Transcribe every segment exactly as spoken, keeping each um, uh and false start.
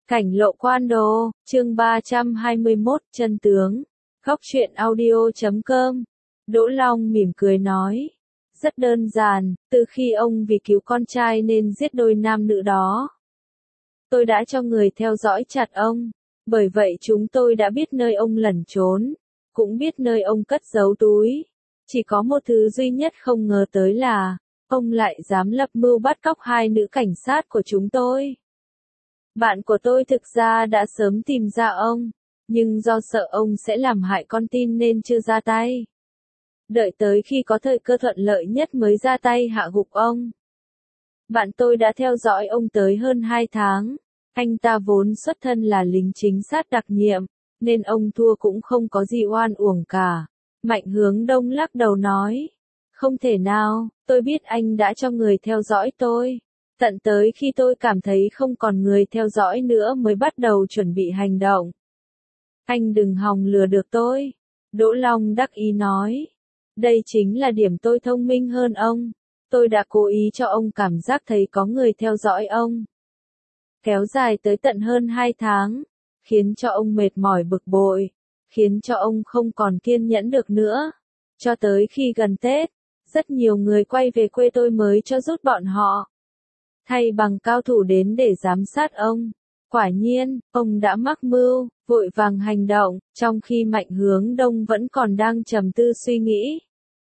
Cảnh lộ quan đồ, chương ba trăm hai mươi mốt, chân tướng. Góc truyện audio chấm com. Đỗ Long mỉm cười nói. Rất đơn giản, từ khi ông vì cứu con trai nên giết đôi nam nữ đó. Tôi đã cho người theo dõi chặt ông. Bởi vậy chúng tôi đã biết nơi ông lẩn trốn. Cũng biết nơi ông cất giấu túi. Chỉ có một thứ duy nhất không ngờ tới là, ông lại dám lập mưu bắt cóc hai nữ cảnh sát của chúng tôi. Bạn của tôi thực ra đã sớm tìm ra ông, nhưng do sợ ông sẽ làm hại con tin nên chưa ra tay. Đợi tới khi có thời cơ thuận lợi nhất mới ra tay hạ gục ông. Bạn tôi đã theo dõi ông tới hơn hai tháng. Anh ta vốn xuất thân là lính chính sát đặc nhiệm, nên ông thua cũng không có gì oan uổng cả. Mạnh Hướng Đông lắc đầu nói. Không thể nào, tôi biết anh đã cho người theo dõi tôi. Tận tới khi tôi cảm thấy không còn người theo dõi nữa mới bắt đầu chuẩn bị hành động. Anh đừng hòng lừa được tôi. Đỗ Long đắc ý nói. Đây chính là điểm tôi thông minh hơn ông. Tôi đã cố ý cho ông cảm giác thấy có người theo dõi ông. Kéo dài tới tận hơn hai tháng. Khiến cho ông mệt mỏi bực bội. Khiến cho ông không còn kiên nhẫn được nữa. Cho tới khi gần Tết, rất nhiều người quay về quê tôi mới cho rút bọn họ. Thay bằng cao thủ đến để giám sát ông. Quả nhiên, ông đã mắc mưu, vội vàng hành động, trong khi Mạnh Hướng Đông vẫn còn đang trầm tư suy nghĩ.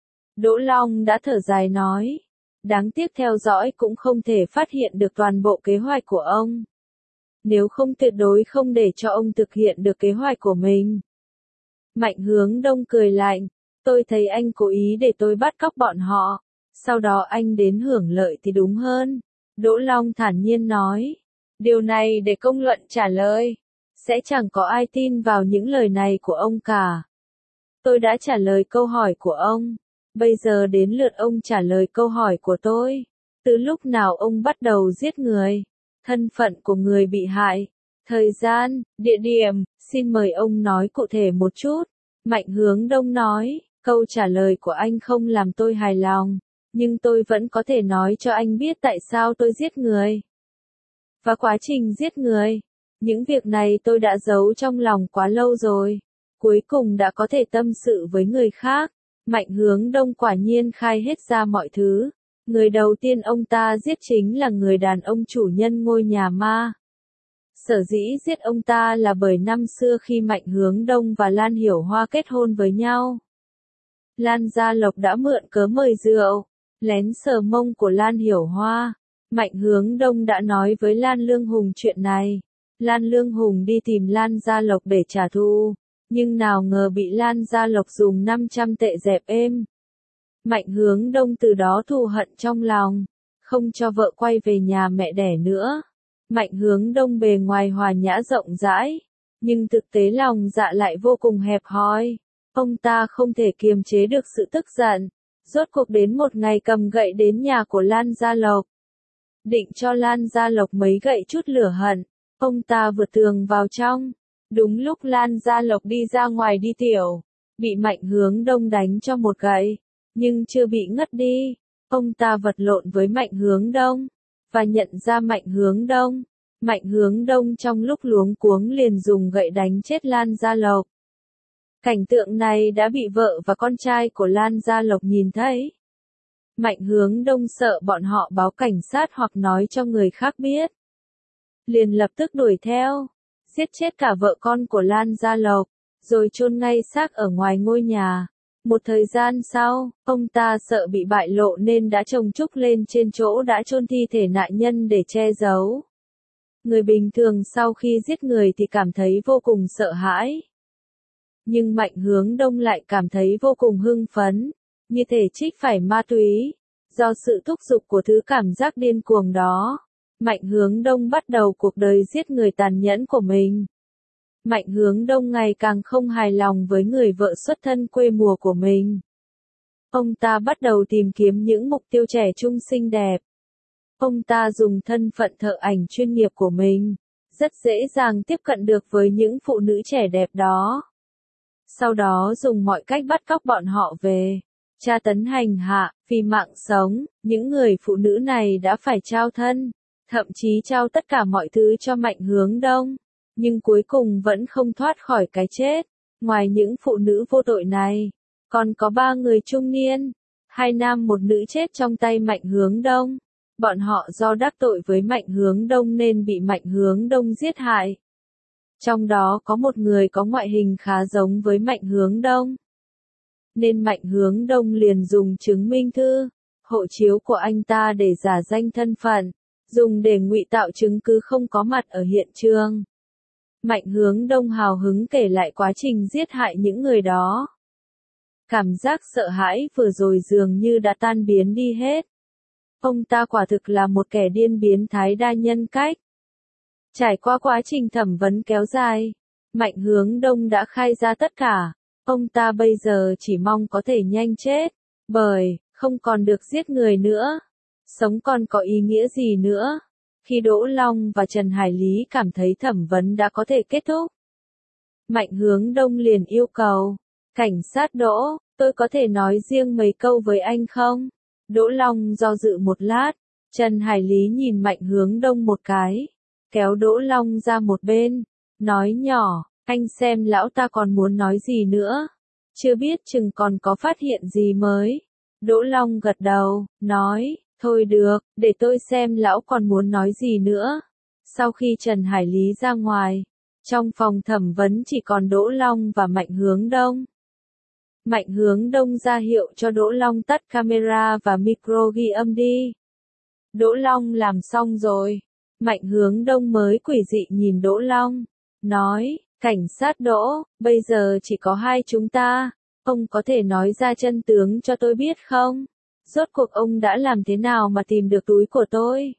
Đỗ Long đã thở dài nói. Đáng tiếc theo dõi cũng không thể phát hiện được toàn bộ kế hoạch của ông. Nếu không tuyệt đối không để cho ông thực hiện được kế hoạch của mình. Mạnh Hướng Đông cười lạnh. Tôi thấy anh cố ý để tôi bắt cóc bọn họ. Sau đó anh đến hưởng lợi thì đúng hơn. Đỗ Long thản nhiên nói. Điều này để công luận trả lời. Sẽ chẳng có ai tin vào những lời này của ông cả. Tôi đã trả lời câu hỏi của ông. Bây giờ đến lượt ông trả lời câu hỏi của tôi. Từ lúc nào ông bắt đầu giết người? Thân phận của người bị hại? Thời gian, địa điểm, xin mời ông nói cụ thể một chút. Mạnh Hướng Đông nói. Câu trả lời của anh không làm tôi hài lòng. Nhưng tôi vẫn có thể nói cho anh biết tại sao tôi giết người. Và quá trình giết người. Những việc này tôi đã giấu trong lòng quá lâu rồi. Cuối cùng đã có thể tâm sự với người khác. Mạnh Hướng Đông quả nhiên khai hết ra mọi thứ. Người đầu tiên ông ta giết chính là người đàn ông chủ nhân ngôi nhà ma. Sở dĩ giết ông ta là bởi năm xưa khi Mạnh Hướng Đông và Lan Hiểu Hoa kết hôn với nhau. Lan Gia Lộc đã mượn cớ mời rượu, lén sờ mông của Lan Hiểu Hoa. Mạnh Hướng Đông đã nói với Lan Lương Hùng chuyện này. Lan Lương Hùng đi tìm Lan Gia Lộc để trả thù, nhưng nào ngờ bị Lan Gia Lộc dùng năm trăm tệ dẹp êm. Mạnh Hướng Đông từ đó thù hận trong lòng, không cho vợ quay về nhà mẹ đẻ nữa. Mạnh Hướng Đông bề ngoài hòa nhã rộng rãi, nhưng thực tế lòng dạ lại vô cùng hẹp hòi. Ông ta không thể kiềm chế được sự tức giận, rốt cuộc đến một ngày cầm gậy đến nhà của Lan Gia Lộc. Định cho Lan Gia Lộc mấy gậy chút lửa hận, ông ta vượt tường vào trong. Đúng lúc Lan Gia Lộc đi ra ngoài đi tiểu, bị Mạnh Hướng Đông đánh cho một gậy, nhưng chưa bị ngất đi. Ông ta vật lộn với Mạnh Hướng Đông, và nhận ra Mạnh Hướng Đông. Mạnh Hướng Đông trong lúc luống cuống liền dùng gậy đánh chết Lan Gia Lộc. Cảnh tượng này đã bị vợ và con trai của Lan Gia Lộc nhìn thấy. Mạnh Hướng Đông sợ bọn họ báo cảnh sát hoặc nói cho người khác biết. Liền lập tức đuổi theo, giết chết cả vợ con của Lan Gia Lộc, rồi chôn ngay xác ở ngoài ngôi nhà. Một thời gian sau, ông ta sợ bị bại lộ nên đã chồng trúc lên trên chỗ đã chôn thi thể nạn nhân để che giấu. Người bình thường sau khi giết người thì cảm thấy vô cùng sợ hãi. Nhưng Mạnh Hướng Đông lại cảm thấy vô cùng hưng phấn, như thể trích phải ma túy. Do sự thúc giục của thứ cảm giác điên cuồng đó, Mạnh Hướng Đông bắt đầu cuộc đời giết người tàn nhẫn của mình. Mạnh Hướng Đông ngày càng không hài lòng với người vợ xuất thân quê mùa của mình. Ông ta bắt đầu tìm kiếm những mục tiêu trẻ trung xinh đẹp. Ông ta dùng thân phận thợ ảnh chuyên nghiệp của mình, rất dễ dàng tiếp cận được với những phụ nữ trẻ đẹp đó. Sau đó dùng mọi cách bắt cóc bọn họ về, tra tấn hành hạ, vì mạng sống, những người phụ nữ này đã phải trao thân, thậm chí trao tất cả mọi thứ cho Mạnh Hướng Đông, nhưng cuối cùng vẫn không thoát khỏi cái chết. Ngoài những phụ nữ vô tội này, còn có ba người trung niên, hai nam một nữ chết trong tay Mạnh Hướng Đông. Bọn họ do đắc tội với Mạnh Hướng Đông nên bị Mạnh Hướng Đông giết hại. Trong đó có một người có ngoại hình khá giống với Mạnh Hướng Đông. Nên Mạnh Hướng Đông liền dùng chứng minh thư, hộ chiếu của anh ta để giả danh thân phận, dùng để ngụy tạo chứng cứ không có mặt ở hiện trường. Mạnh Hướng Đông hào hứng kể lại quá trình giết hại những người đó. Cảm giác sợ hãi vừa rồi dường như đã tan biến đi hết. Ông ta quả thực là một kẻ điên biến thái đa nhân cách. Trải qua quá trình thẩm vấn kéo dài, Mạnh Hướng Đông đã khai ra tất cả. Ông ta bây giờ chỉ mong có thể nhanh chết, bởi không còn được giết người nữa. Sống còn có ý nghĩa gì nữa? Khi Đỗ Long và Trần Hải Lý cảm thấy thẩm vấn đã có thể kết thúc, Mạnh Hướng Đông liền yêu cầu, cảnh sát Đỗ, tôi có thể nói riêng mấy câu với anh không? Đỗ Long do dự một lát, Trần Hải Lý nhìn Mạnh Hướng Đông một cái, kéo Đỗ Long ra một bên, nói nhỏ, anh xem lão ta còn muốn nói gì nữa, chưa biết chừng còn có phát hiện gì mới. Đỗ Long gật đầu, nói, thôi được, để tôi xem lão còn muốn nói gì nữa. Sau khi Trần Hải Lý ra ngoài, trong phòng thẩm vấn chỉ còn Đỗ Long và Mạnh Hướng Đông. Mạnh Hướng Đông ra hiệu cho Đỗ Long tắt camera và micro ghi âm đi. Đỗ Long làm xong rồi. Mạnh Hướng Đông mới quỷ dị nhìn Đỗ Long, nói, cảnh sát Đỗ, bây giờ chỉ có hai chúng ta, ông có thể nói ra chân tướng cho tôi biết không? Rốt cuộc ông đã làm thế nào mà tìm được túi của tôi?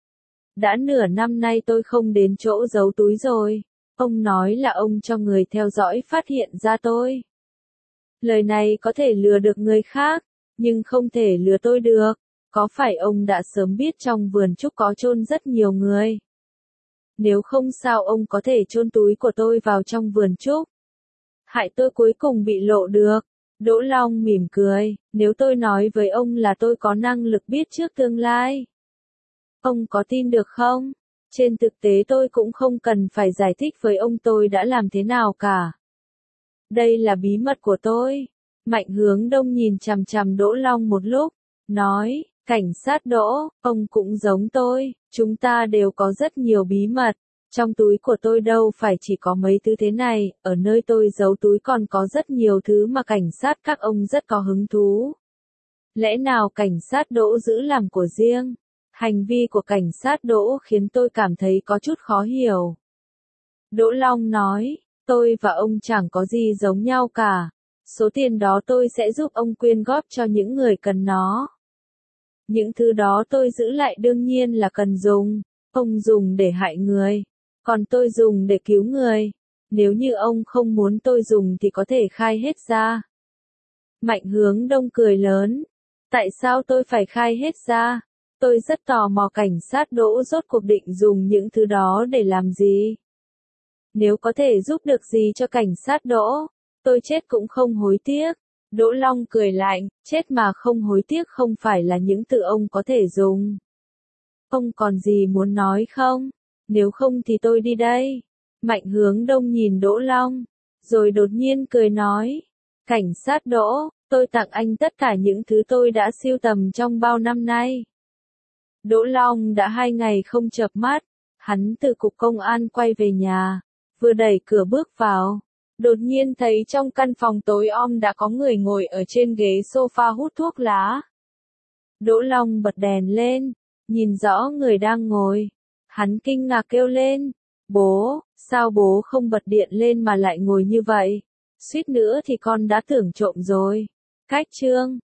Đã nửa năm nay tôi không đến chỗ giấu túi rồi. Ông nói là ông cho người theo dõi phát hiện ra tôi. Lời này có thể lừa được người khác, nhưng không thể lừa tôi được. Có phải ông đã sớm biết trong vườn trúc có chôn rất nhiều người? Nếu không sao ông có thể chôn túi của tôi vào trong vườn trúc? Hại tôi cuối cùng bị lộ được. Đỗ Long mỉm cười, nếu tôi nói với ông là tôi có năng lực biết trước tương lai, ông có tin được không? Trên thực tế tôi cũng không cần phải giải thích với ông tôi đã làm thế nào cả. Đây là bí mật của tôi. Mạnh Hướng Đông nhìn chằm chằm Đỗ Long một lúc, nói, cảnh sát Đỗ, ông cũng giống tôi, chúng ta đều có rất nhiều bí mật. Trong túi của tôi đâu phải chỉ có mấy thứ thế này, ở nơi tôi giấu túi còn có rất nhiều thứ mà cảnh sát các ông rất có hứng thú. Lẽ nào cảnh sát Đỗ giữ làm của riêng? Hành vi của cảnh sát Đỗ khiến tôi cảm thấy có chút khó hiểu. Đỗ Long nói, tôi và ông chẳng có gì giống nhau cả. Số tiền đó tôi sẽ giúp ông quyên góp cho những người cần nó. Những thứ đó tôi giữ lại đương nhiên là cần dùng. Ông dùng để hại người, còn tôi dùng để cứu người. Nếu như ông không muốn tôi dùng thì có thể khai hết ra. Mạnh Hướng Đông cười lớn. Tại sao tôi phải khai hết ra? Tôi rất tò mò cảnh sát Đỗ rốt cuộc định dùng những thứ đó để làm gì. Nếu có thể giúp được gì cho cảnh sát Đỗ, tôi chết cũng không hối tiếc. Đỗ Long cười lạnh, chết mà không hối tiếc không phải là những từ ông có thể dùng. Ông còn gì muốn nói không? Nếu không thì tôi đi đây. Mạnh Hướng Đông nhìn Đỗ Long, rồi đột nhiên cười nói, cảnh sát Đỗ, tôi tặng anh tất cả những thứ tôi đã sưu tầm trong bao năm nay. Đỗ Long đã hai ngày không chợp mắt, hắn từ cục công an quay về nhà, vừa đẩy cửa bước vào, đột nhiên thấy trong căn phòng tối om đã có người ngồi ở trên ghế sofa hút thuốc lá. Đỗ Long bật đèn lên, nhìn rõ người đang ngồi, hắn kinh ngạc kêu lên, bố, sao bố không bật điện lên mà lại ngồi như vậy, suýt nữa thì con đã tưởng trộm rồi. Cách chương